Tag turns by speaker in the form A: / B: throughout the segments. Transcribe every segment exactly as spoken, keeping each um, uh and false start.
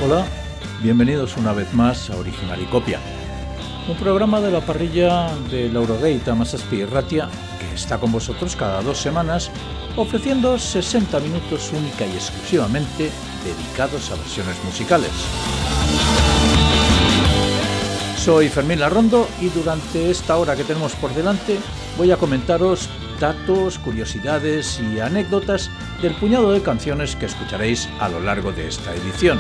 A: Hola, bienvenidos una vez más a Original y Copia, un programa de la parrilla de Laurogate Hamazazpi Irratia que está con vosotros cada dos semanas ofreciendo sesenta minutos única y exclusivamente dedicados a versiones musicales. Soy Fermín Larrondo y durante esta hora que tenemos por delante voy a comentaros datos, curiosidades y anécdotas del puñado de canciones que escucharéis a lo largo de esta edición.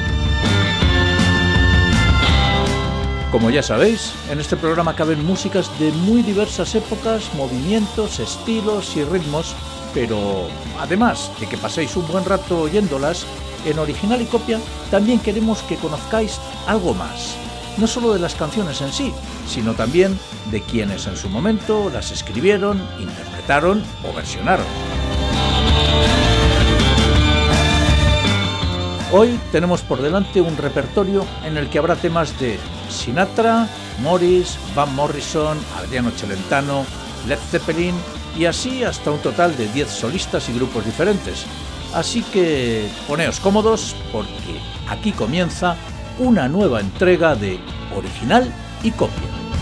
A: Como ya sabéis, en este programa caben músicas de muy diversas épocas, movimientos, estilos y ritmos, pero además de que paséis un buen rato oyéndolas, en Original y Copia también queremos que conozcáis algo más. No solo de las canciones en sí, sino también de quienes en su momento las escribieron, interpretaron o versionaron. Hoy tenemos por delante un repertorio en el que habrá temas de Sinatra, Morris, Van Morrison, Adriano Celentano, Led Zeppelin y así hasta un total de diez solistas y grupos diferentes. Así que poneos cómodos porque aquí comienza una nueva entrega de Original y Copia.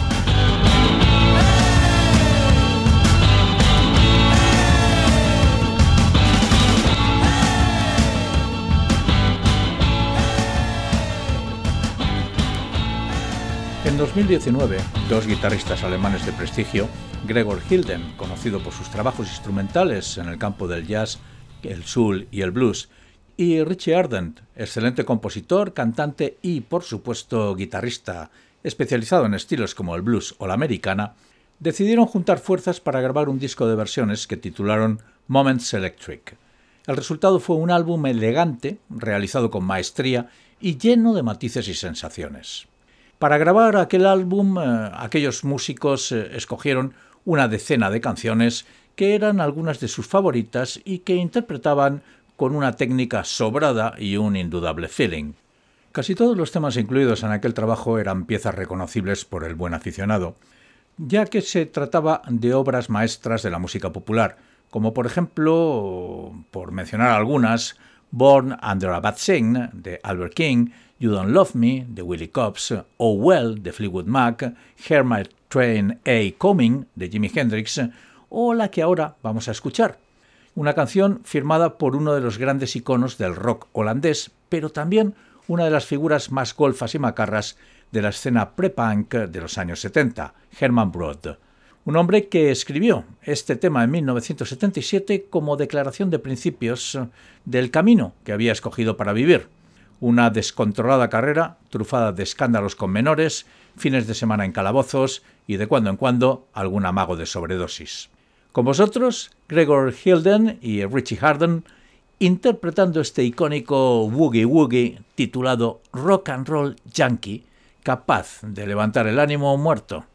A: En dos mil diecinueve, dos guitarristas alemanes de prestigio, Gregor Hilden, conocido por sus trabajos instrumentales en el campo del jazz, el soul y el blues, y Richie Ardent, excelente compositor, cantante y, por supuesto, guitarrista especializado en estilos como el blues o la americana, decidieron juntar fuerzas para grabar un disco de versiones que titularon Moments Electric. El resultado fue un álbum elegante, realizado con maestría y lleno de matices y sensaciones. Para grabar aquel álbum, eh, aquellos músicos eh, escogieron una decena de canciones que eran algunas de sus favoritas y que interpretaban con una técnica sobrada y un indudable feeling. Casi todos los temas incluidos en aquel trabajo eran piezas reconocibles por el buen aficionado, ya que se trataba de obras maestras de la música popular, como por ejemplo, por mencionar algunas, Born Under a Bad Sign, de Albert King, You Don't Love Me, de Willie Cobbs, Oh Well, de Fleetwood Mac, Hear My Train A Coming, de Jimi Hendrix, o la que ahora vamos a escuchar. Una canción firmada por uno de los grandes iconos del rock holandés, pero también una de las figuras más golfas y macarras de la escena pre-punk de los años setenta, Herman Brood. Un hombre que escribió este tema en mil novecientos setenta y siete como declaración de principios del camino que había escogido para vivir. Una descontrolada carrera, trufada de escándalos con menores, fines de semana en calabozos y de cuando en cuando algún amago de sobredosis. Con vosotros, Gregor Hilden y Richie Ardent, interpretando este icónico Woogie Woogie titulado Rock and Roll Yankee, capaz de levantar el ánimo muerto.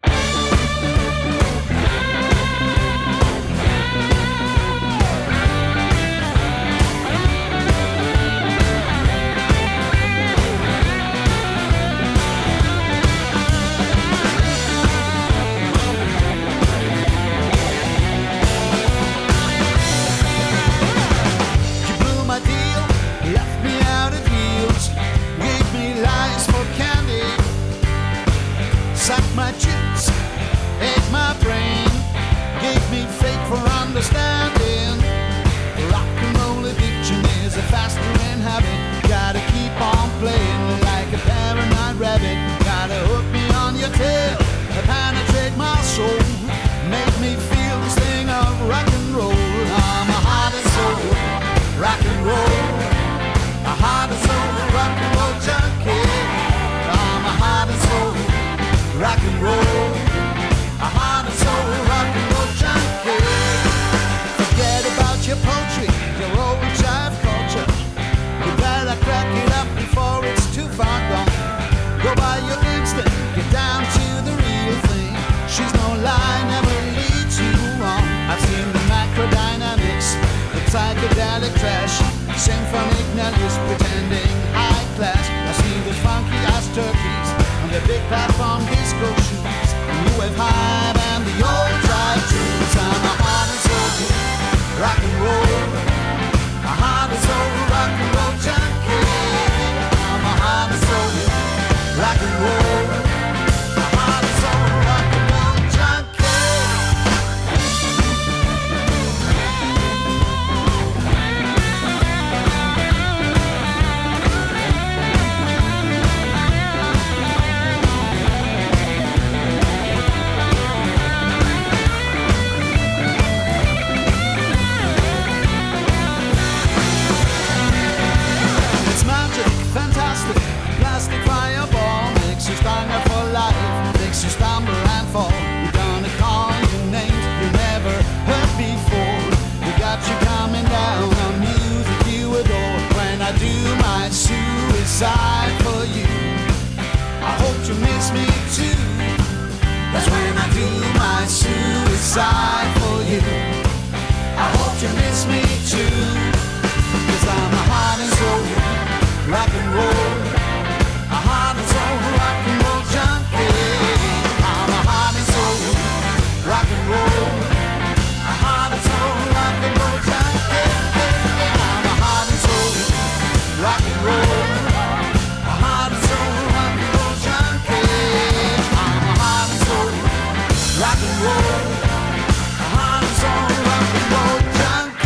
B: Understanding rock and roll addiction is a fast growing habit. Gotta keep on playing like a paranoid rabbit. Gotta hook me on your tail, penetrate my soul, make me feel this thing of rock and roll. I'm a heart and soul, rock and roll. A heart and soul, rock and roll junkie. I'm a heart and soul, rock and roll. A heart and soul, rock and roll junkie. Forget about your poetry, your old jive culture. You better crack it up before it's too far gone. Go by your instinct, get down to the real thing. She's no lie, never leads you wrong. I've seen the macrodynamics, the psychedelic trash, symphonic nellies pretending high class. I see the funky ass turkeys on the big platform disco shoes. New wave hype and the old drive tunes. I'm a heart and soul rock and roll. A heart and soul rock and roll junkie. I'm a suicide for you. I hope you miss me too. That's when I do my suicide for you. I hope you miss me too. Cause I'm a heart and soul rock and roll, a heart and soul rock and roll junkie. I'm a heart and soul rock and roll, a heart and soul rock and roll junkie. I'm a heart and soul rock and roll, a heart and soul rock and roll junkie. I'm a heart and soul rock and roll, a heart and soul rock and roll junkie.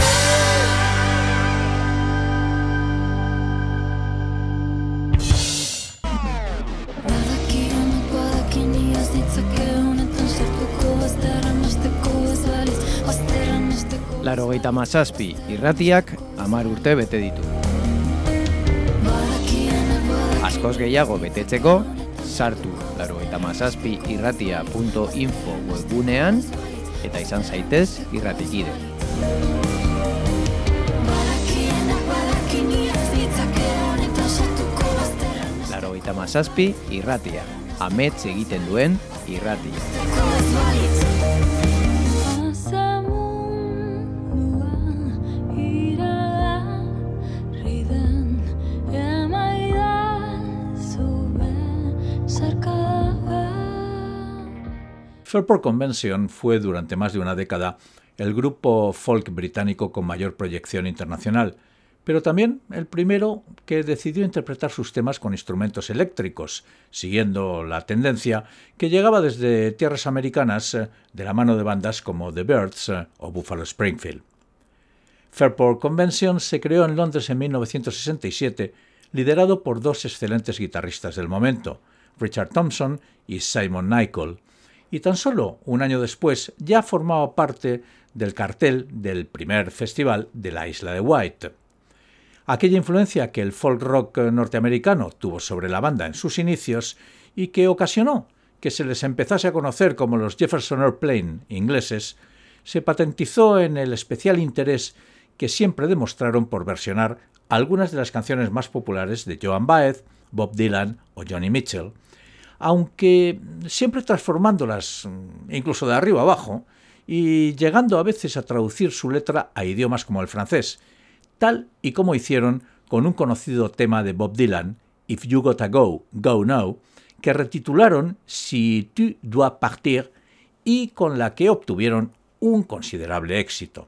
C: Laurogeita hamazazpi irratiak hamar urte bete ditu. Askoz gehiago betetzeko, sartu laurogeita hamazazpi irratia punto info webgunean eta izan zaitez irratikide. Laurogeita hamazazpi irratia, amets egiten duen irratia.
A: Fairport Convention fue durante más de una década el grupo folk británico con mayor proyección internacional, pero también el primero que decidió interpretar sus temas con instrumentos eléctricos, siguiendo la tendencia que llegaba desde tierras americanas de la mano de bandas como The Byrds o Buffalo Springfield. Fairport Convention se creó en Londres en mil novecientos sesenta y siete, liderado por dos excelentes guitarristas del momento, Richard Thompson y Simon Nicol, y tan solo un año después ya formaba parte del cartel del primer festival de la isla de Wight. Aquella influencia que el folk rock norteamericano tuvo sobre la banda en sus inicios y que ocasionó que se les empezase a conocer como los Jefferson Airplane ingleses, se patentizó en el especial interés que siempre demostraron por versionar algunas de las canciones más populares de Joan Baez, Bob Dylan o Joni Mitchell, aunque siempre transformándolas incluso de arriba abajo y llegando a veces a traducir su letra a idiomas como el francés, tal y como hicieron con un conocido tema de Bob Dylan, If You Gotta Go, Go Now, que retitularon Si Tu Dois Partir y con la que obtuvieron un considerable éxito.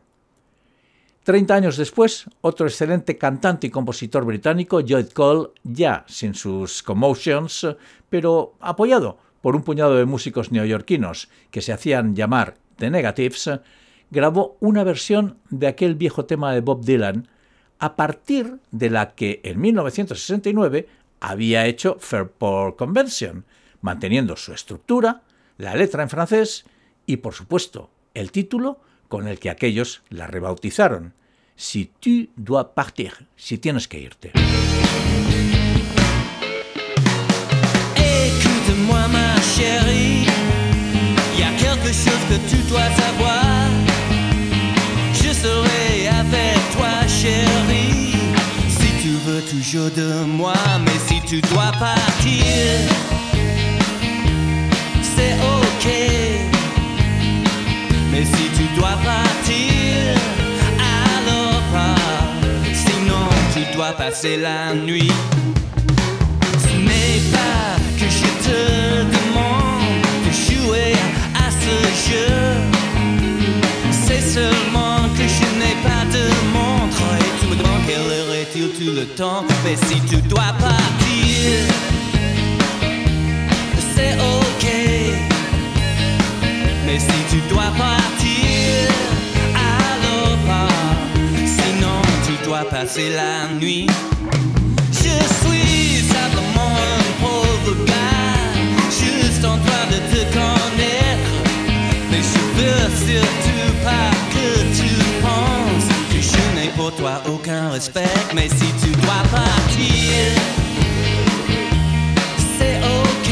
A: Treinta años después, otro excelente cantante y compositor británico, Lloyd Cole, ya sin sus commotions, pero apoyado por un puñado de músicos neoyorquinos que se hacían llamar The Negatives, grabó una versión de aquel viejo tema de Bob Dylan, a partir de la que en mil novecientos sesenta y nueve había hecho Fairport Convention, manteniendo su estructura, la letra en francés y, por supuesto, el título con el que aquellos la rebautizaron, Si tu dois partir, si tienes que irte.
D: Écoute-moi ma chérie, y a quelque chose que tu dois savoir. Je serai avec toi chérie, si tu veux toujours de moi, mais si tu dois partir, c'est ok. Mais si tu dois partir, alors pars, sinon tu dois passer la nuit. Ce n'est pas que je te demande de jouer à ce jeu, c'est seulement que je n'ai pas de montre et tu me demandes quelle heure est-il tout le temps. Mais si tu dois partir, c'est ok. Mais si tu dois partir, alors pars, sinon tu dois passer la nuit. Je suis simplement un pauvre gars, juste en train de te connaître, mais je veux surtout pas que tu penses que je n'ai pour toi aucun respect. Mais si tu dois partir, c'est ok.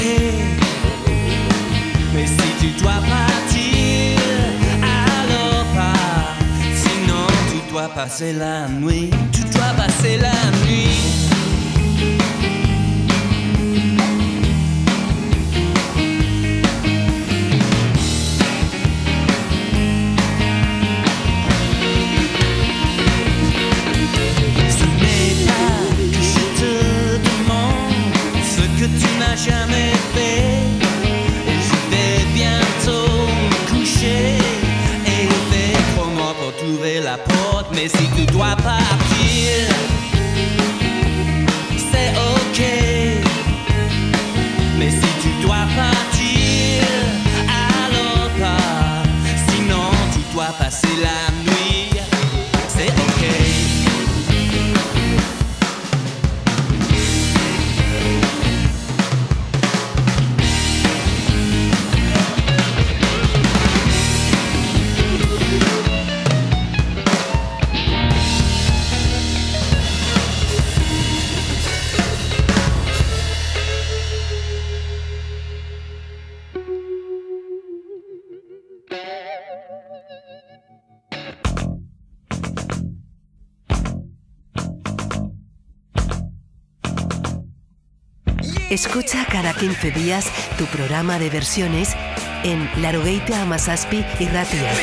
D: Mais si tu dois partir, alors pars, sinon tu dois passer la nuit. Tu dois passer la nuit. l'a jamais fait. Et je vais bientôt me coucher. Et il fait trop noir pour trouver la porte. Mais si tu dois partir, c'est ok. Mais si tu dois partir, alors pas. Sinon tu dois passer la nuit. C'est ok.
E: Escucha cada quince días tu programa de versiones en Laurogeita Hamazazpi Irratia.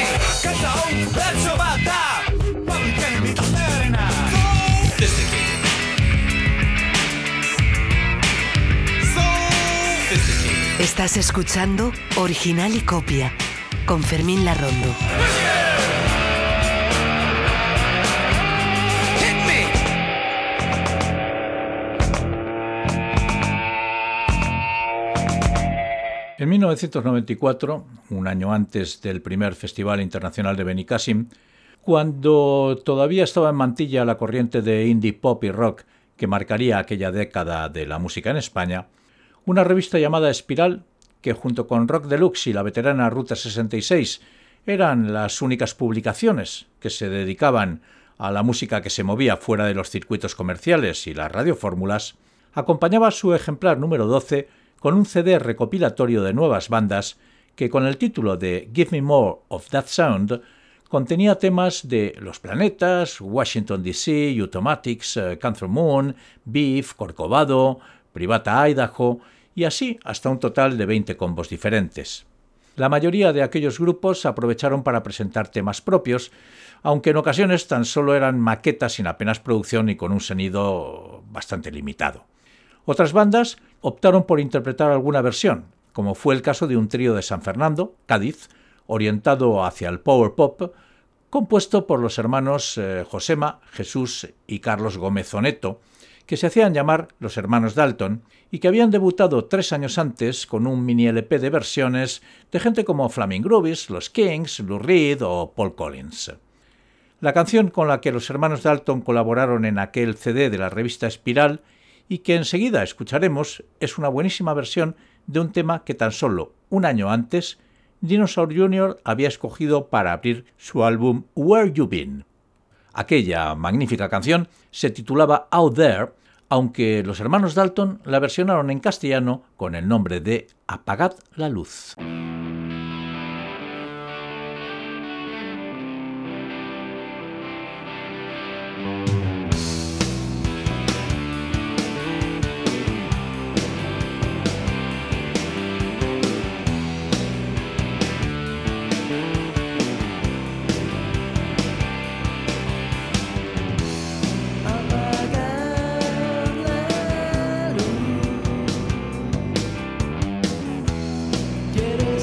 E: Estás escuchando Original y Copia con Fermín Larrondo.
A: En mil novecientos noventa y cuatro, un año antes del primer Festival Internacional de Benicàssim, cuando todavía estaba en mantilla la corriente de indie pop y rock que marcaría aquella década de la música en España, una revista llamada Espiral, que junto con Rock Deluxe y la veterana Ruta sesenta y seis eran las únicas publicaciones que se dedicaban a la música que se movía fuera de los circuitos comerciales y las radiofórmulas, acompañaba su ejemplar número doce con un C D recopilatorio de nuevas bandas que, con el título de Give Me More of That Sound, contenía temas de Los Planetas, Washington D C, Automatics, uh, Cancer Moon, Beef, Corcovado, Privata Idaho y así hasta un total de veinte combos diferentes. La mayoría de aquellos grupos aprovecharon para presentar temas propios, aunque en ocasiones tan solo eran maquetas sin apenas producción y con un sonido bastante limitado. Otras bandas optaron por interpretar alguna versión, como fue el caso de un trío de San Fernando, Cádiz, orientado hacia el power pop, compuesto por los hermanos eh, Josema, Jesús y Carlos Gómez Oneto, que se hacían llamar los hermanos Dalton y que habían debutado tres años antes con un mini L P de versiones de gente como Flaming Groovies, los Kings, Lou Reed o Paul Collins. La canción con la que los hermanos Dalton colaboraron en aquel C D de la revista Espiral y que enseguida escucharemos es una buenísima versión de un tema que tan solo un año antes Dinosaur junior había escogido para abrir su álbum Where You Been. Aquella magnífica canción se titulaba Out There, aunque los hermanos Dalton la versionaron en castellano con el nombre de Apagad la luz.
B: Quiero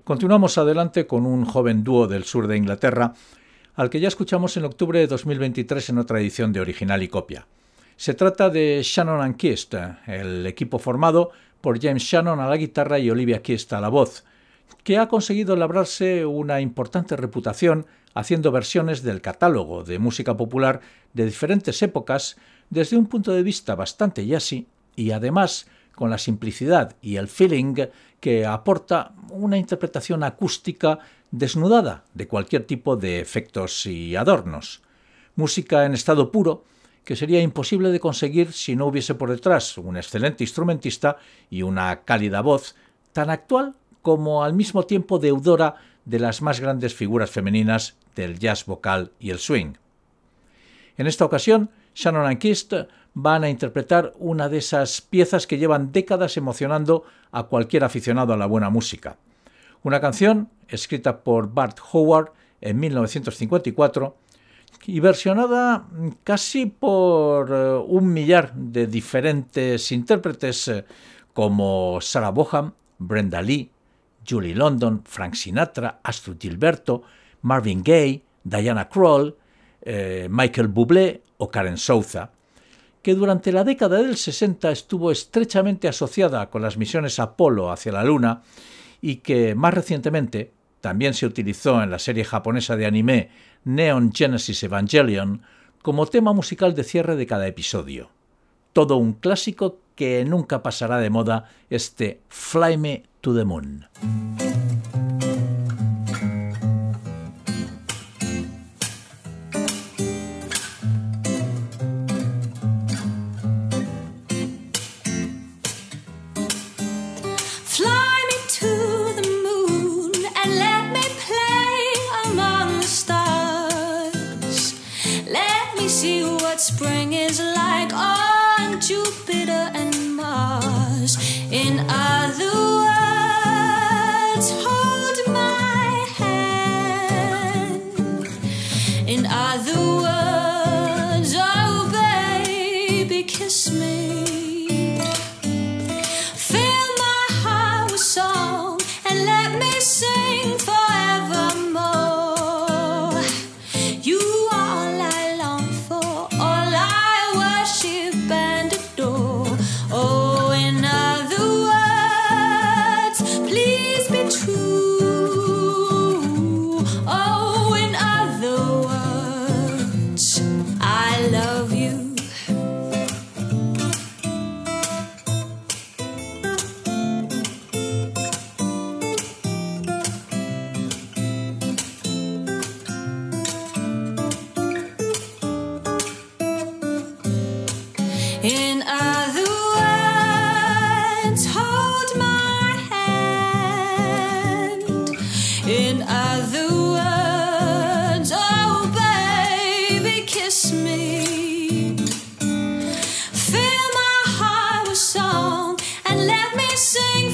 A: Continuamos adelante con un joven dúo del sur de Inglaterra, al que ya escuchamos en octubre de dos mil veintitrés en otra edición de Original y Copia. Se trata de Shannon and Kist, el equipo formado por James Shannon a la guitarra y Olivia Kist a la voz, que ha conseguido labrarse una importante reputación haciendo versiones del catálogo de música popular de diferentes épocas desde un punto de vista bastante jazzy y además con la simplicidad y el feeling que aporta una interpretación acústica desnudada de cualquier tipo de efectos y adornos. Música en estado puro que sería imposible de conseguir si no hubiese por detrás un excelente instrumentista y una cálida voz tan actual como al mismo tiempo deudora de las más grandes figuras femeninas del jazz vocal y el swing. En esta ocasión, Shannon and Kist van a interpretar una de esas piezas que llevan décadas emocionando a cualquier aficionado a la buena música. Una canción escrita por Bart Howard en mil novecientos cincuenta y cuatro y versionada casi por uh, un millar de diferentes intérpretes uh, como Sarah Vaughan, Brenda Lee, Julie London, Frank Sinatra, Astrud Gilberto, Marvin Gaye, Diana Krall, eh, Michael Bublé o Karen Souza, que durante la década del sesenta estuvo estrechamente asociada con las misiones Apolo hacia la Luna y que más recientemente también se utilizó en la serie japonesa de anime Neon Genesis Evangelion como tema musical de cierre de cada episodio. Todo un clásico que nunca pasará de moda, este Fly Me to the Moon.
F: Spring is like on Jupiter and Mars. In other words, hold my hand. In other words, oh baby, kiss me. Fill my heart with song and let me sing forevermore. You are all I long for, all I worship and adore. Oh, in other words, please be true. Oh, in other words, I love you. In other words, hold my hand. In other words, oh baby, kiss me. Fill my heart with song and let me sing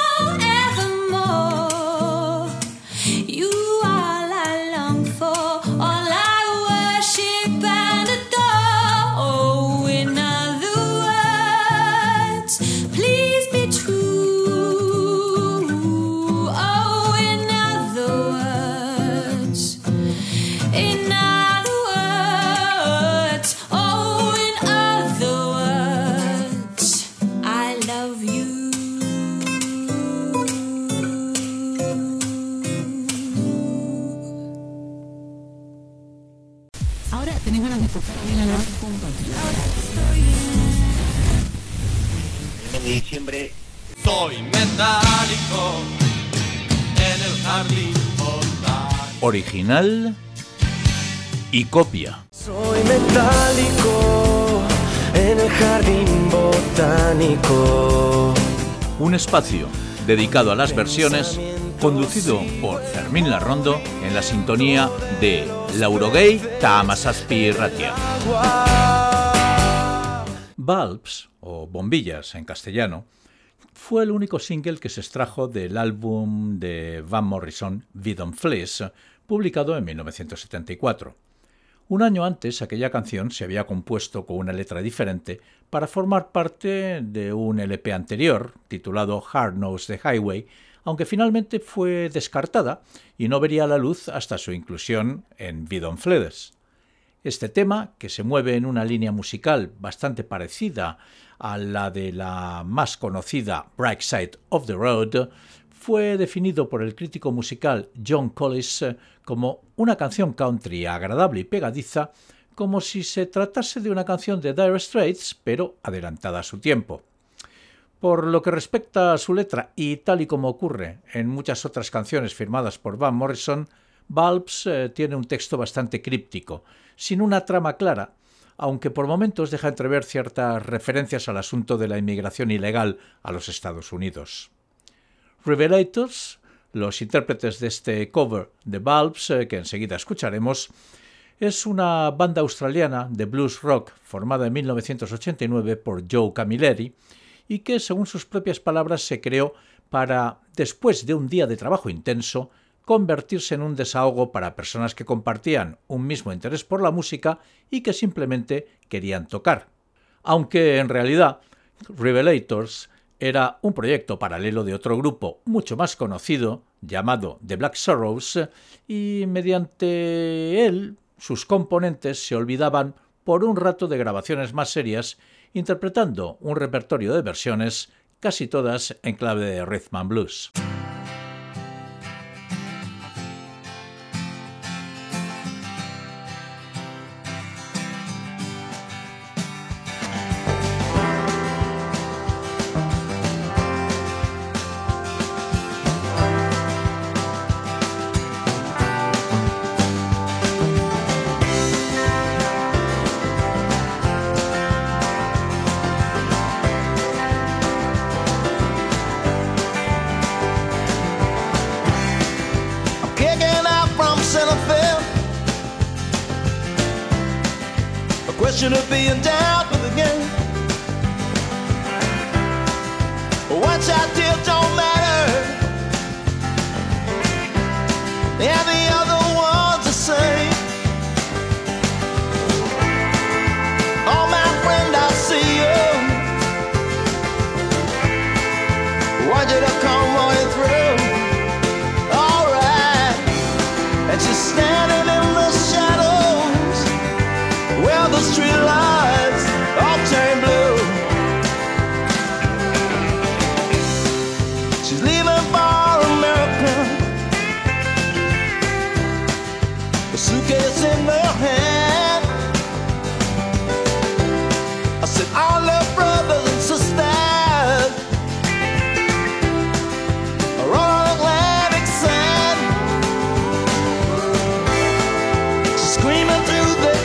F: forevermore. You are all I long for, all I worship and adore. Oh, in other words, please be true. Oh, in other words, in other words, oh, in other words, I love you.
G: Ahora tenés ganas de tocar bien a la banda con Patrick.
H: de diciembre.
D: Soy metálico en el jardín botánico.
A: Original y copia.
I: Soy metálico en el jardín botánico.
A: Un espacio dedicado a las versiones, conducido por Fermín Larrondo en la sintonía de Laurogei Taamazazpi Ratia. Bulbs, o bombillas en castellano, fue el único single que se extrajo del álbum de Van Morrison, Vidon Fleece, publicado en mil novecientos setenta y cuatro. Un año antes, aquella canción se había compuesto con una letra diferente para formar parte de un L P anterior, titulado Hard Knows the Highway, aunque finalmente fue descartada y no vería la luz hasta su inclusión en Bidon Fledes. Este tema, que se mueve en una línea musical bastante parecida a la de la más conocida Bright Side of the Road, fue definido por el crítico musical John Collis como una canción country agradable y pegadiza, como si se tratase de una canción de Dire Straits, pero adelantada a su tiempo. Por lo que respecta a su letra, y tal y como ocurre en muchas otras canciones firmadas por Van Morrison, Bulbs eh, tiene un texto bastante críptico, sin una trama clara, aunque por momentos deja entrever ciertas referencias al asunto de la inmigración ilegal a los Estados Unidos. Revelators, los intérpretes de este cover de Bulbs, eh, que enseguida escucharemos, es una banda australiana de blues rock formada en mil novecientos ochenta y nueve por Joe Camilleri y que, según sus propias palabras, se creó para, después de un día de trabajo intenso, convertirse en un desahogo para personas que compartían un mismo interés por la música y que simplemente querían tocar. Aunque, en realidad, Revelators era un proyecto paralelo de otro grupo mucho más conocido, llamado The Black Sorrows, y mediante él sus componentes se olvidaban por un rato de grabaciones más serias, interpretando un repertorio de versiones, casi todas en clave de rhythm and blues.
B: Question of being down for the game. One shot deal don't matter, and the other one's the same. Oh my friend, I see you. Want you to come running through. All right, and she's standing in the shadows. Well, the street lights all turn blue. She's leaving for America, a suitcase in her hand. I said, all her brothers and sisters are on Atlantic sand. She's screaming through the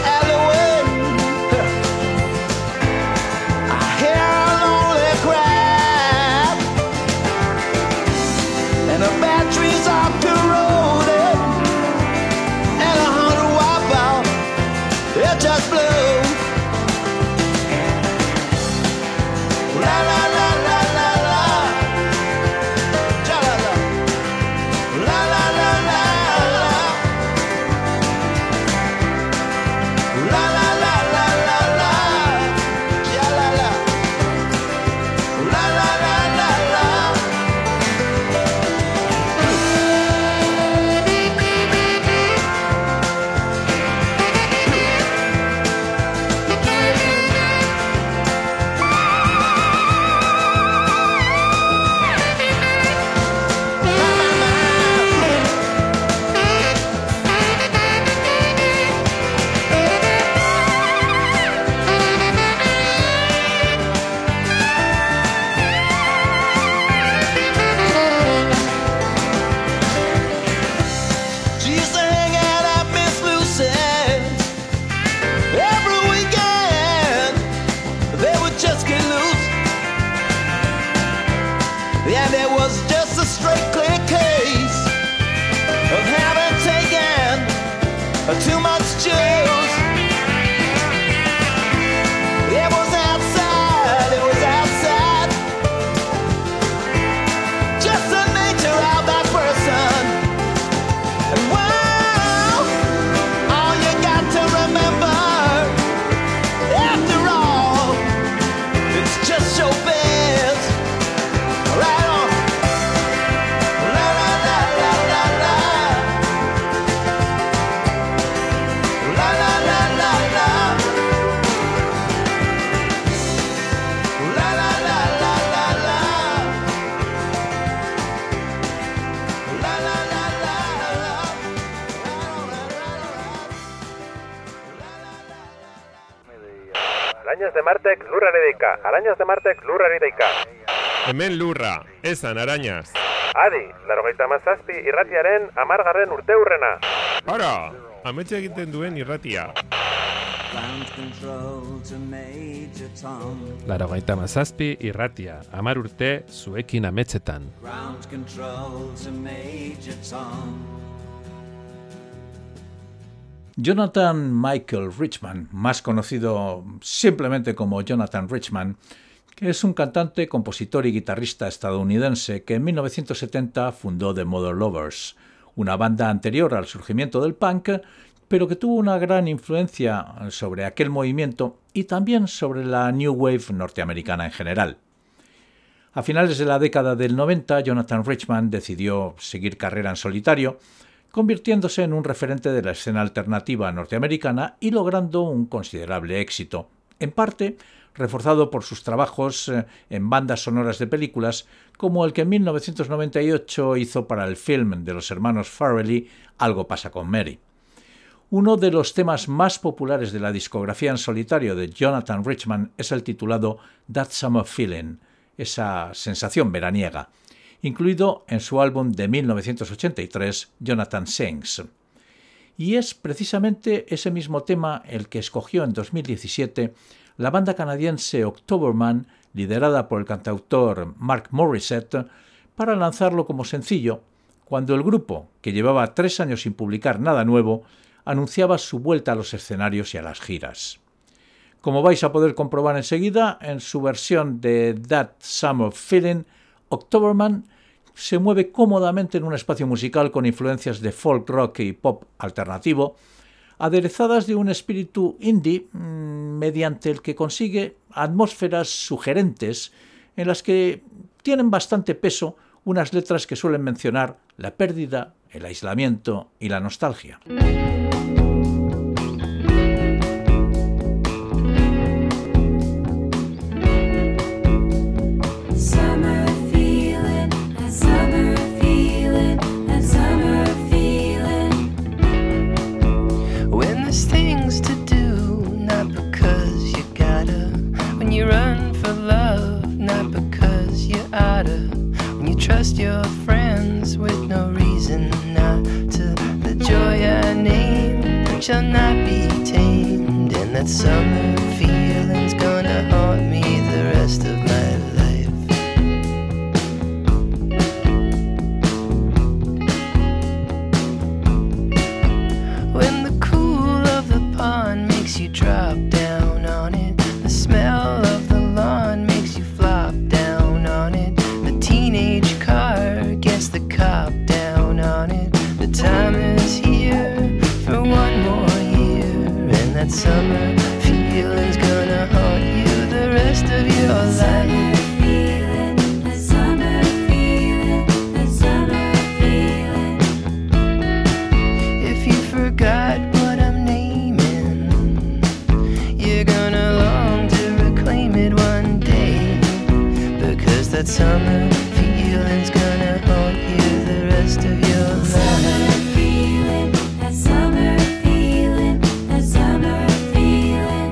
J: Arañas de Martek lurrari deika, arañas de Martek lurrari deika.
K: Hemen lurra, esan arañas.
J: Adi, laurogeita hamazazpi irratiaren hamargarren urteurrena.
K: Ara, ametxe egiten duen irratia.
L: Laurogeita hamazazpi irratia, hamar urte zuekin ametxetan.
A: Jonathan Michael Richman, más conocido simplemente como Jonathan Richman, que es un cantante, compositor y guitarrista estadounidense que en mil novecientos setenta fundó The Mother Lovers, una banda anterior al surgimiento del punk, pero que tuvo una gran influencia sobre aquel movimiento y también sobre la New Wave norteamericana en general. A finales de la década del noventa, Jonathan Richman decidió seguir carrera en solitario, convirtiéndose en un referente de la escena alternativa norteamericana y logrando un considerable éxito, en parte reforzado por sus trabajos en bandas sonoras de películas, como el que en mil novecientos noventa y ocho hizo para el film de los hermanos Farrelly, Algo pasa con Mary. Uno de los temas más populares de la discografía en solitario de Jonathan Richman es el titulado That Summer Feeling, esa sensación veraniega, incluido en su álbum de mil novecientos ochenta y tres, Jonathan Sings. Y es precisamente ese mismo tema el que escogió en dos mil diecisiete la banda canadiense Octoberman, liderada por el cantautor Mark Morissette, para lanzarlo como sencillo, cuando el grupo, que llevaba tres años sin publicar nada nuevo, anunciaba su vuelta a los escenarios y a las giras. Como vais a poder comprobar enseguida, en su versión de That Summer Feeling, Octoberman se mueve cómodamente en un espacio musical con influencias de folk rock y pop alternativo, aderezadas de un espíritu indie mmm, mediante el que consigue atmósferas sugerentes en las que tienen bastante peso unas letras que suelen mencionar la pérdida, el aislamiento y la nostalgia.
I: Trust your friends with no reason not to. The joy I name shall not be tamed, and that summer feeling's gonna haunt me the rest of my life. When the cool of the pond makes you drop down on it, the smell of the lawn makes you flop down on it, teenage car gets the cop down on it. The time is here for one more year, and that summer feeling's gonna haunt you the rest of your life. If you forgot what I'm naming, you're gonna long to reclaim it one day, because that summer feeling's gonna haunt you the rest of your life. Feeling, that summer feeling, that summer feeling.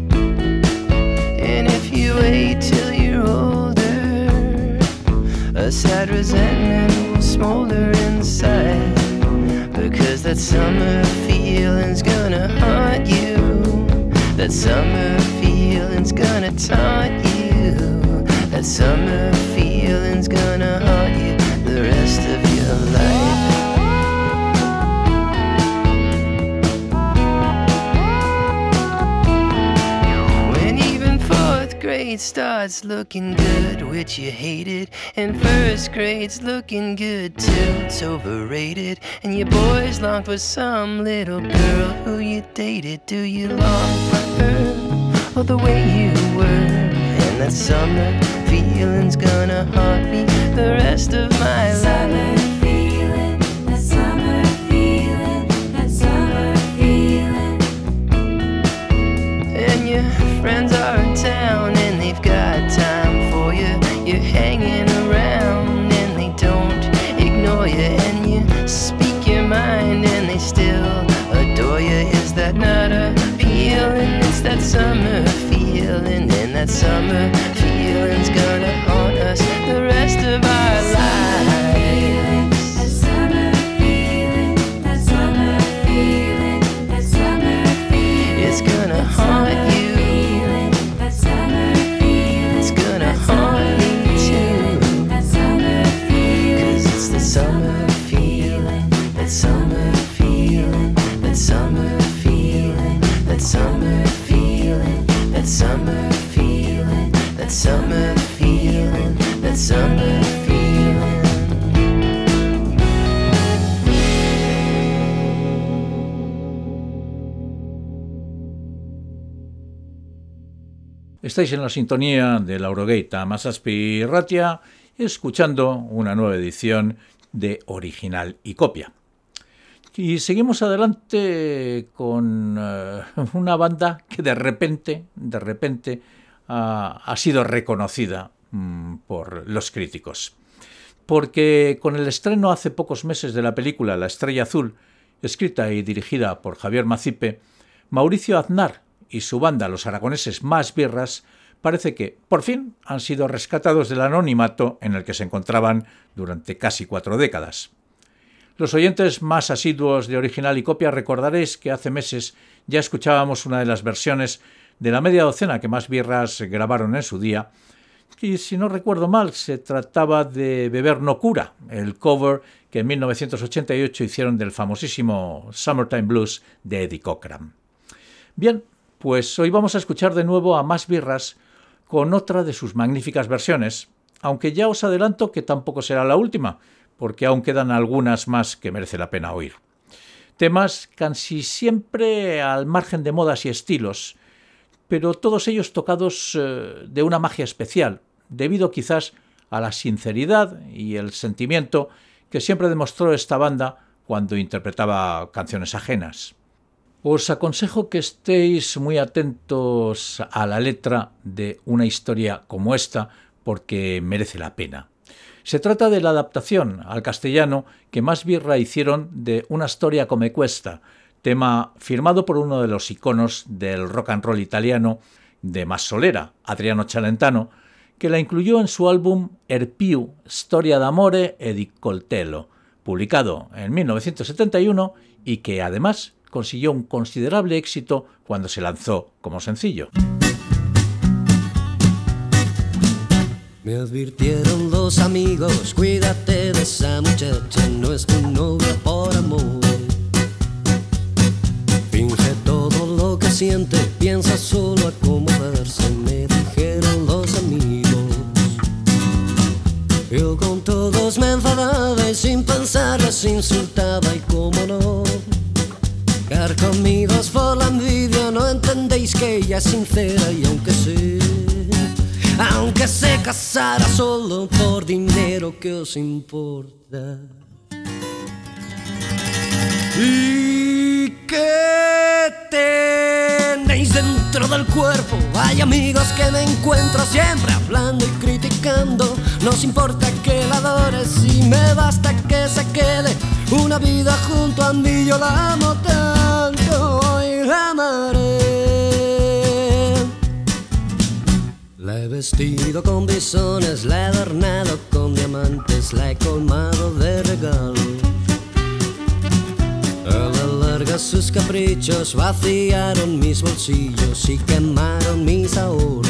I: And if you wait till you're older, a sad resentment will smolder inside, because that summer feeling's gonna haunt you. That summer feeling's gonna taunt you. That summer feeling's gonna haunt you the rest of your life. When even fourth grade starts looking good, which you hated, and first grade's looking good too, it's overrated, and your boys long for some little girl who you dated. Do you long for her, or the way you were? And that summer feeling's gonna haunt me the rest of my life. Feeling, that summer feeling, that summer feeling. And your friends are in town and they've got time for you. You're hanging around and they don't ignore you, and you speak your mind and they still adore you. Is that not appealing? It's that summer feeling.
A: Estáis en la sintonía de Laurogeita Hamazazpi Irratia, escuchando una nueva edición de Original y Copia. Y seguimos adelante con uh, una banda que de repente, de repente uh, ha sido reconocida um, por los críticos. Porque con el estreno hace pocos meses de la película La Estrella Azul, escrita y dirigida por Javier Macipe, Mauricio Aznar y su banda, los aragoneses Más Birras, parece que, por fin, han sido rescatados del anonimato en el que se encontraban durante casi cuatro décadas. Los oyentes más asiduos de Original y Copia recordaréis que hace meses ya escuchábamos una de las versiones de la media docena que Más Birras grabaron en su día, y si no recuerdo mal, se trataba de Beber no cura, el cover que en mil novecientos ochenta y ocho hicieron del famosísimo Summertime Blues de Eddie Cochran. Bien, pues hoy vamos a escuchar de nuevo a Más Birras con otra de sus magníficas versiones, aunque ya os adelanto que tampoco será la última, porque aún quedan algunas más que merece la pena oír. Temas casi siempre al margen de modas y estilos, pero todos ellos tocados eh, de una magia especial, debido quizás a la sinceridad y el sentimiento que siempre demostró esta banda cuando interpretaba canciones ajenas. Os aconsejo que estéis muy atentos a la letra de una historia como esta, porque merece la pena. Se trata de la adaptación al castellano que Más Birra hicieron de Una storia come questa, tema firmado por uno de los iconos del rock and roll italiano de más solera, Adriano Celentano, que la incluyó en su álbum Er più storia d'amore e di coltello, publicado en mil novecientos setenta y uno y que además consiguió un considerable éxito cuando se lanzó como sencillo.
M: Me advirtieron los amigos, cuídate de esa muchacha, no es tu novia por amor. Finge todo lo que siente, piensa solo acomodarse, me dijeron los amigos. Yo con todos me enfadaba y sin pensar les insultaba y cómo no. Carcomidos por la envidia, no entendéis que ella es sincera y aunque sé, aunque se casara solo por dinero, ¿qué os importa? ¿Y qué tenéis dentro del cuerpo? Hay amigos que me encuentro siempre hablando y criticando. No os importa que la adores y me basta que se quede una vida junto a mí. Yo la amo tanto y la amaré. La he vestido con bisones, la he adornado con diamantes, la he colmado de regalos. A la larga sus caprichos vaciaron mis bolsillos y quemaron mis ahorros.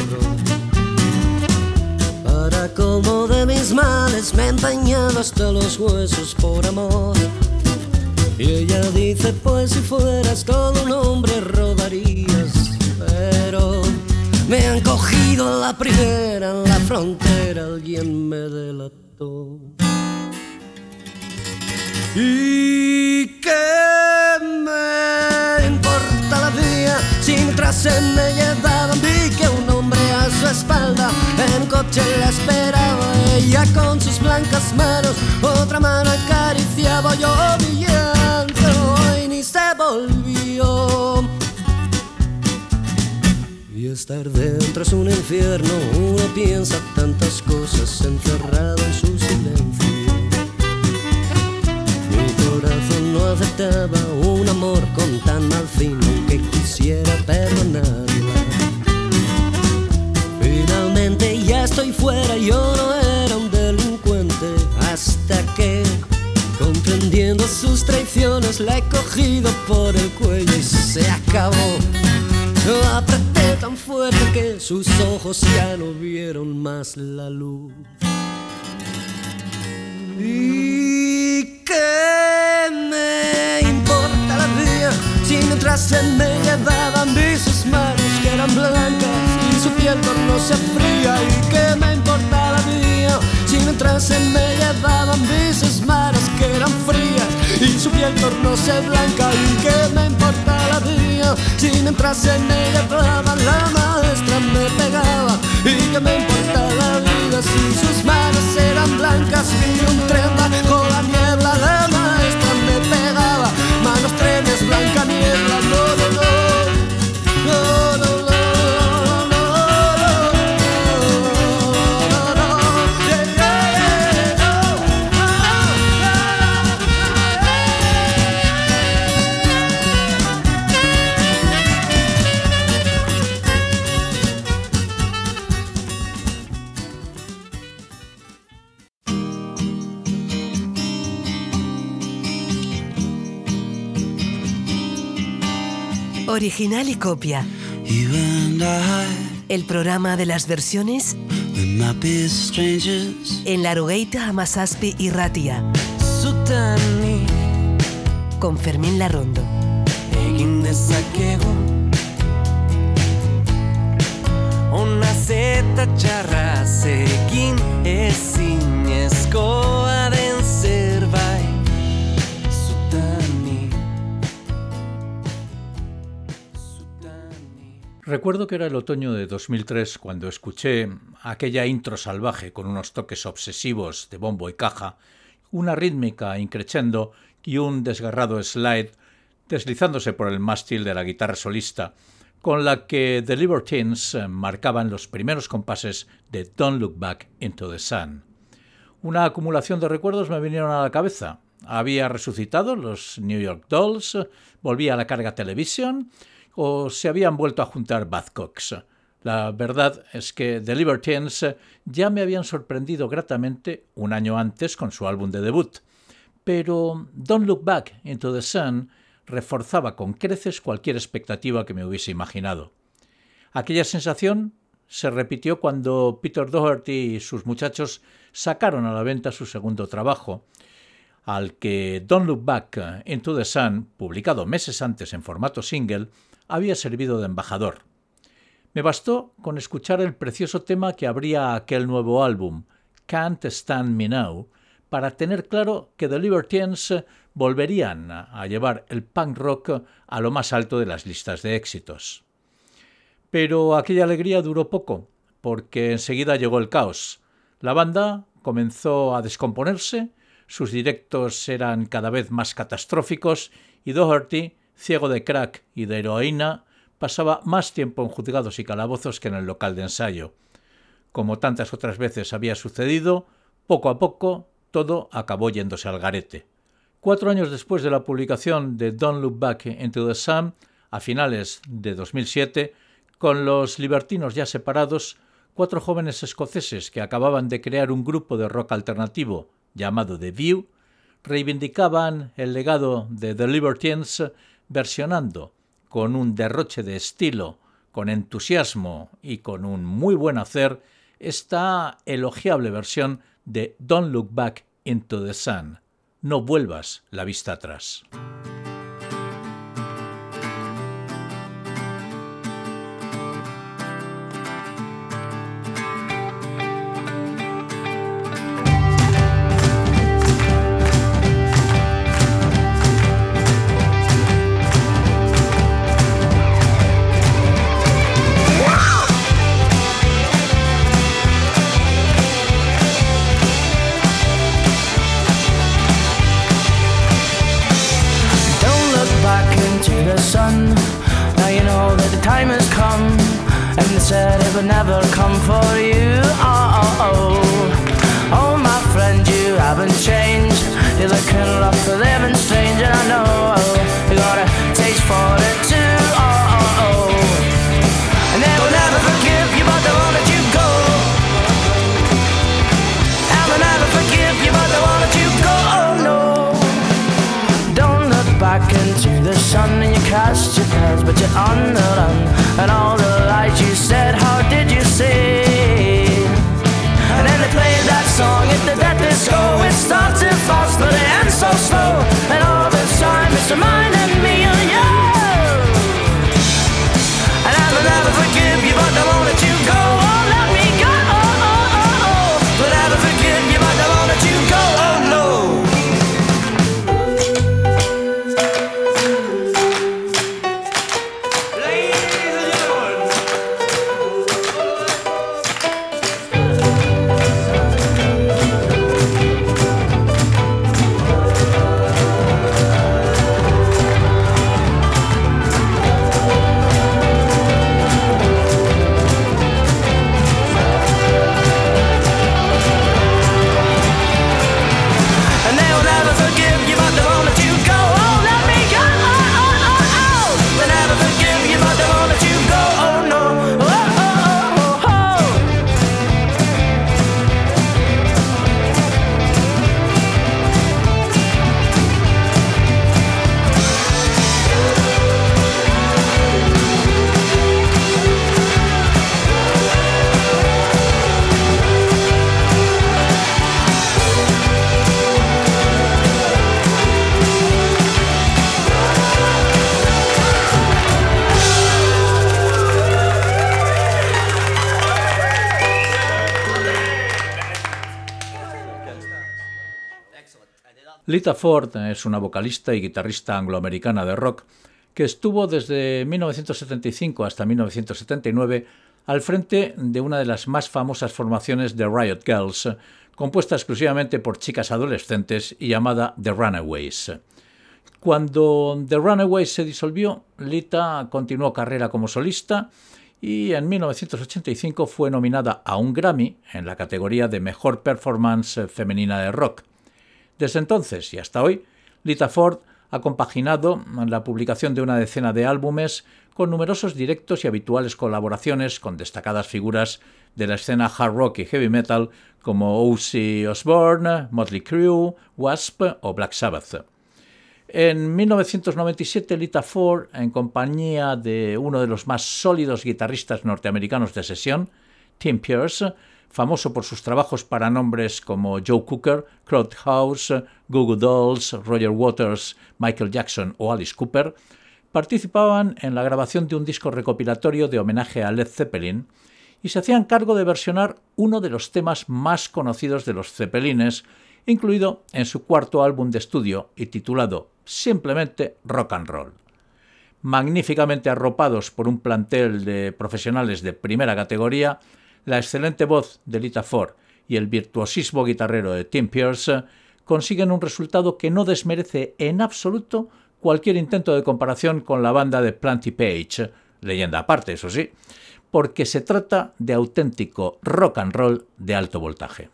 M: Para colmo de mis males me he empeñado hasta los huesos por amor. Y ella dice, pues si fueras todo un hombre robarías. Pero me han cogido la primera en la frontera, alguien me delató. ¿Y qué me importa la vía? Si mientras se me llevaban vi que un hombre a su espalda en un coche la esperaba. Ella con sus blancas manos, otra mano acariciaba. Yo mi llanto y ni se volvió. Y estar dentro es un infierno, uno piensa tantas cosas encerrado en su silencio. Mi corazón no aceptaba un amor con tan mal fin, aunque quisiera perdonarla. Finalmente ya estoy fuera, yo no era un delincuente, hasta que, comprendiendo sus traiciones, la he cogido por el cuello y se acabó. Lo apreté tan fuerte que sus ojos ya no vieron más la luz. ¿Y qué me importa la vida? Si mientras se me llevaban vi sus manos que eran blancas y su piel no se fría. ¿Y qué me importa la vida? Si mientras se me llevaban vi sus manos que eran frías y su piel tornóse blanca. ¿Y qué me importa la vida? Si mientras se me llevaban la maestra me pegaba.
E: Original y copia.
B: You and I,
E: El programa de las versiones
B: we might be strangers.
E: en Larugeita Hamazazpi Irratia.
M: Zutani
E: Con Fermín Larrondo.
M: egin dezakegu ona zeta txarraz egin ezinezkoa den zerbait Zutani.
A: Recuerdo que era el otoño de dos mil tres cuando escuché aquella intro salvaje con unos toques obsesivos de bombo y caja, una rítmica increchendo y un desgarrado slide deslizándose por el mástil de la guitarra solista, con la que The Libertines marcaban los primeros compases de Don't Look Back into the Sun. Una acumulación de recuerdos me vinieron a la cabeza. Había resucitado los New York Dolls, volvía a la carga Television, o se habían vuelto a juntar Buzzcocks. La verdad es que The Libertines ya me habían sorprendido gratamente un año antes con su álbum de debut, pero Don't Look Back into the Sun reforzaba con creces cualquier expectativa que me hubiese imaginado. Aquella sensación se repitió cuando Peter Doherty y sus muchachos sacaron a la venta su segundo trabajo, al que Don't Look Back into the Sun, publicado meses antes en formato single, había servido de embajador. Me bastó con escuchar el precioso tema que abría aquel nuevo álbum, Can't Stand Me Now, para tener claro que The Libertines volverían a llevar el punk rock a lo más alto de las listas de éxitos. Pero aquella alegría duró poco, porque enseguida llegó el caos. La banda comenzó a descomponerse, sus directos eran cada vez más catastróficos y Doherty, ciego de crack y de heroína, pasaba más tiempo en juzgados y calabozos que en el local de ensayo. Como tantas otras veces había sucedido, poco a poco todo acabó yéndose al garete. Cuatro años después de la publicación de Don't Look Back into the Sun, a finales de dos mil siete, con los libertinos ya separados, cuatro jóvenes escoceses que acababan de crear un grupo de rock alternativo llamado The View, reivindicaban el legado de The Libertines versionando con un derroche de estilo, con entusiasmo y con un muy buen hacer esta elogiable versión de Don't Look Back into the Sun. No vuelvas la vista atrás.
N: Now you know that the time has come, and they said it would never come for you. Oh, oh, oh, oh, my friend, you haven't changed. You're looking rough, living strange, and I know you got a taste for it too. Oh, oh, oh, and they will never forgive you, but they won't let you go. And they'll never forgive you, but they won't let you go. Oh no. Don't look back into the sun and you cast your pearls, but you're on the run. And all the lies you said, how did you say? And then they played that song at the death disco. It started fast, but it ends so slow. And all this time it's reminding me of you. And I will never forgive you, but I won't let you go. Oh, let me go. Oh, oh, oh, oh. Will never forgive you, but I won't let you go. Oh no.
A: Lita Ford es una vocalista y guitarrista angloamericana de rock que estuvo desde mil novecientos setenta y cinco hasta mil novecientos setenta y nueve al frente de una de las más famosas formaciones de Riot Girls, compuesta exclusivamente por chicas adolescentes y llamada The Runaways. Cuando The Runaways se disolvió, Lita continuó carrera como solista y en mil novecientos ochenta y cinco fue nominada a un Grammy en la categoría de Mejor Performance Femenina de Rock. Desde entonces y hasta hoy, Lita Ford ha compaginado la publicación de una decena de álbumes con numerosos directos y habituales colaboraciones con destacadas figuras de la escena hard rock y heavy metal como Ozzy Osbourne, Motley Crue, Wasp o Black Sabbath. En mil novecientos noventa y siete, Lita Ford, en compañía de uno de los más sólidos guitarristas norteamericanos de sesión, Tim Pierce, famoso por sus trabajos para nombres como Joe Cocker, Crowdhouse, Goo Goo Dolls, Roger Waters, Michael Jackson o Alice Cooper, participaban en la grabación de un disco recopilatorio de homenaje a Led Zeppelin y se hacían cargo de versionar uno de los temas más conocidos de los Zeppelines, incluido en su cuarto álbum de estudio y titulado simplemente Rock and Roll. Magníficamente arropados por un plantel de profesionales de primera categoría, la excelente voz de Lita Ford y el virtuosismo guitarrero de Tim Pierce consiguen un resultado que no desmerece en absoluto cualquier intento de comparación con la banda de Planty Page, leyenda aparte, eso sí, porque se trata de auténtico rock and roll de alto voltaje.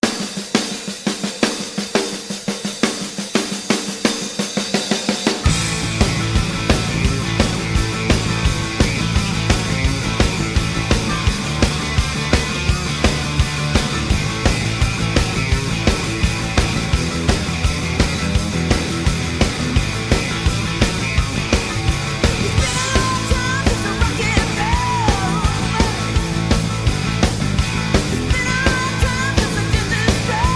B: It's been a long time since I did this right.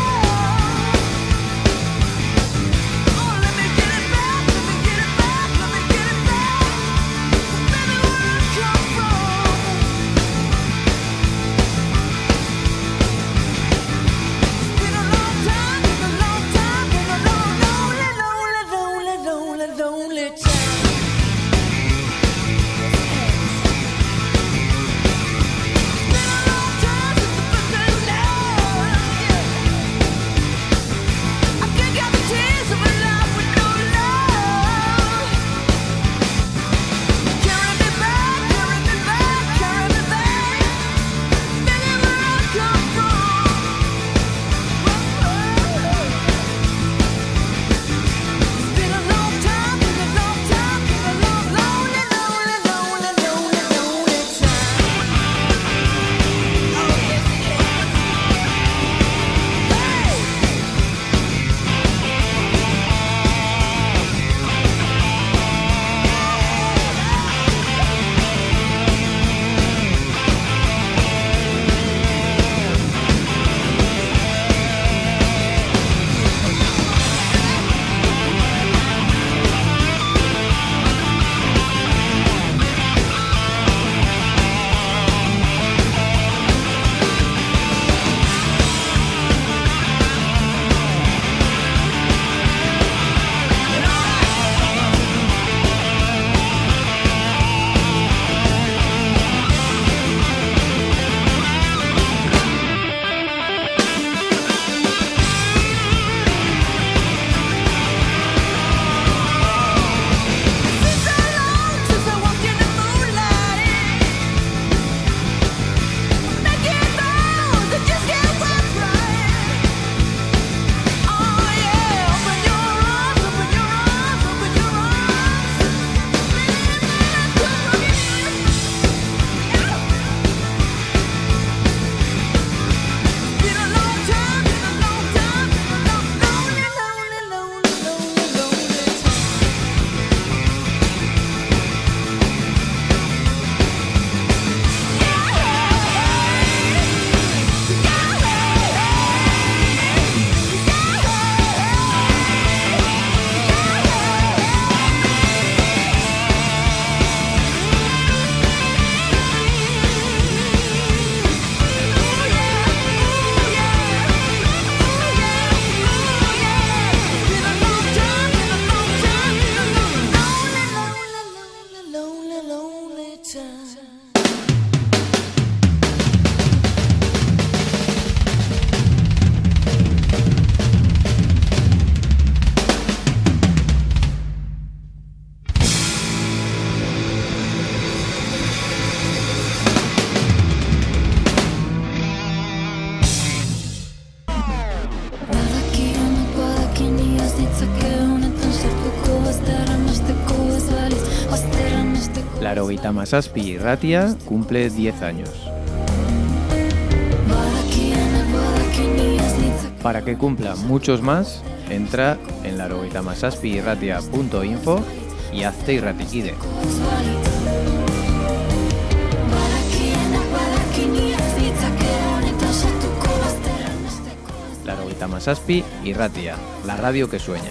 C: Laurogeita hamazazpi irratia cumple diez años. Para que cumpla muchos más, entra en laurogeita hamazazpi irratia punto info y hazte irratikide. Laurogeita hamazazpi irratia, la radio que sueña.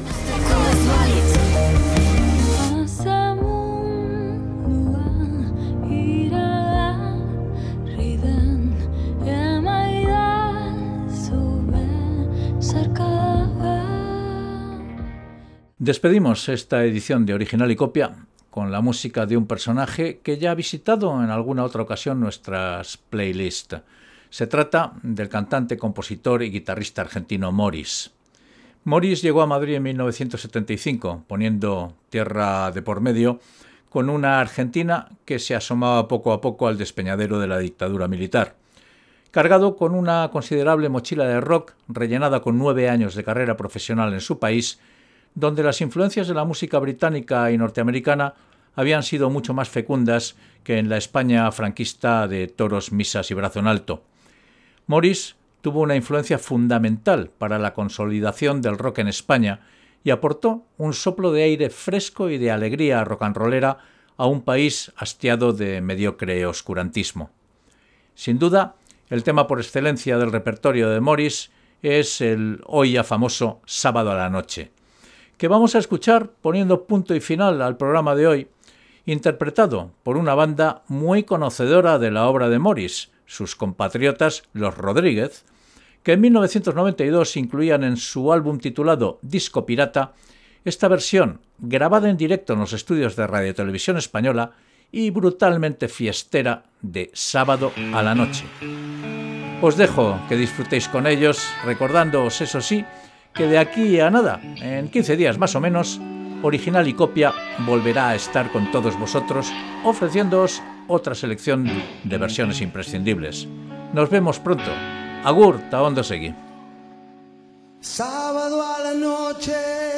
A: Despedimos esta edición de Original y Copia con la música de un personaje que ya ha visitado en alguna otra ocasión nuestras playlists. Se trata del cantante, compositor y guitarrista argentino Morris. Morris llegó a Madrid en mil novecientos setenta y cinco, poniendo tierra de por medio, con una Argentina que se asomaba poco a poco al despeñadero de la dictadura militar. Cargado con una considerable mochila de rock, rellenada con nueve años de carrera profesional en su país, donde las influencias de la música británica y norteamericana habían sido mucho más fecundas que en la España franquista de toros, misas y brazo en alto. Morris tuvo una influencia fundamental para la consolidación del rock en España y aportó un soplo de aire fresco y de alegría rock and rollera a un país hastiado de mediocre oscurantismo. Sin duda, el tema por excelencia del repertorio de Morris es el hoy ya famoso Sábado a la noche, que vamos a escuchar poniendo punto y final al programa de hoy, interpretado por una banda muy conocedora de la obra de Morris, sus compatriotas Los Rodríguez, que en mil novecientos noventa y dos incluían en su álbum titulado Disco Pirata esta versión grabada en directo en los estudios de Radio Televisión Española y brutalmente fiestera de Sábado a la noche. Os dejo que disfrutéis con ellos, recordándoos, eso sí, que de aquí a nada, en quince días más o menos, Original y Copia volverá a estar con todos vosotros, ofreciéndoos otra selección de versiones imprescindibles. Nos vemos pronto. Agur, ta ondo segui.
B: Sábado a la noche,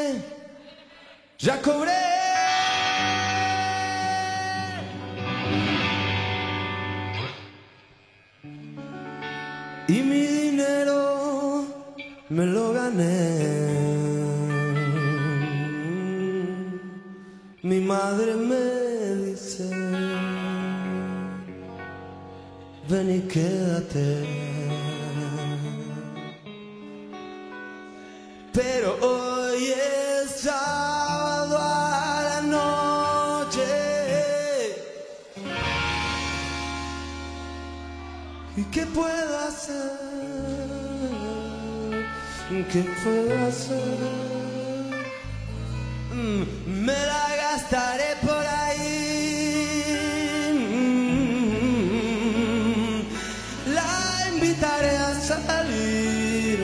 B: ya cobré. Y mi dinero me lo gané. Mi madre me dice, ven y quédate. Pero hoy es sábado a la noche. ¿Y qué puedo hacer? ¿Qué puedo hacer? Me la gastaré por ahí. La invitaré a salir.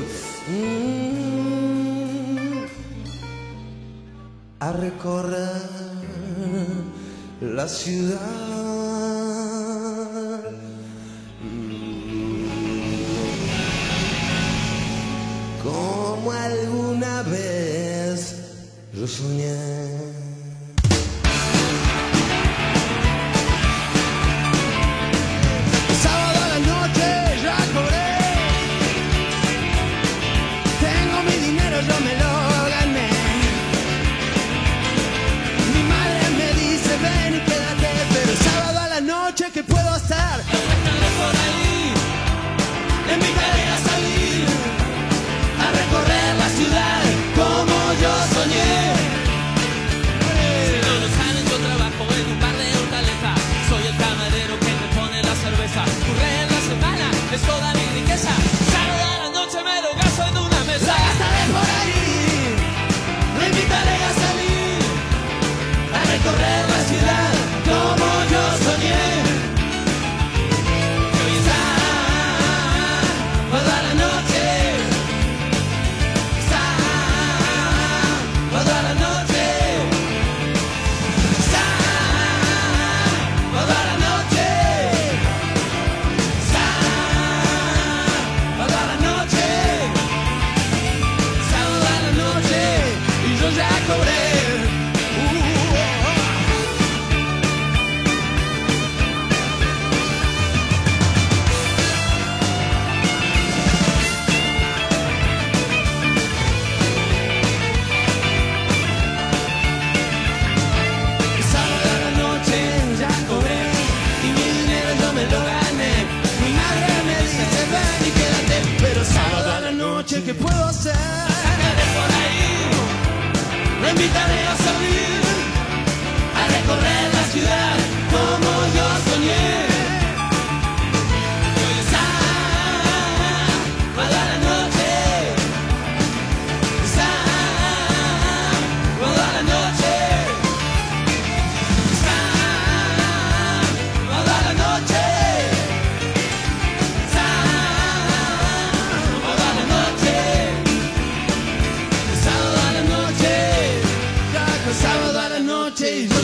B: A recorrer la ciudad. Como alguna vez yo soñé. Sábado a la noche ya cobré. Tengo mi dinero, yo me lo gané. Mi madre me dice ven y quédate. Pero sábado a la noche, ¿qué puedo hacer? Estaré por ahí. Le invitaré a salir, a recorrer la ciudad como yo soñé.
D: invitaré a salir, a recorrer la ciudad como yo soñé. Hoy sábado a la noche, sábado a la noche, sábado a la noche, sábado a la noche, sábado a la noche, sábado a la noche.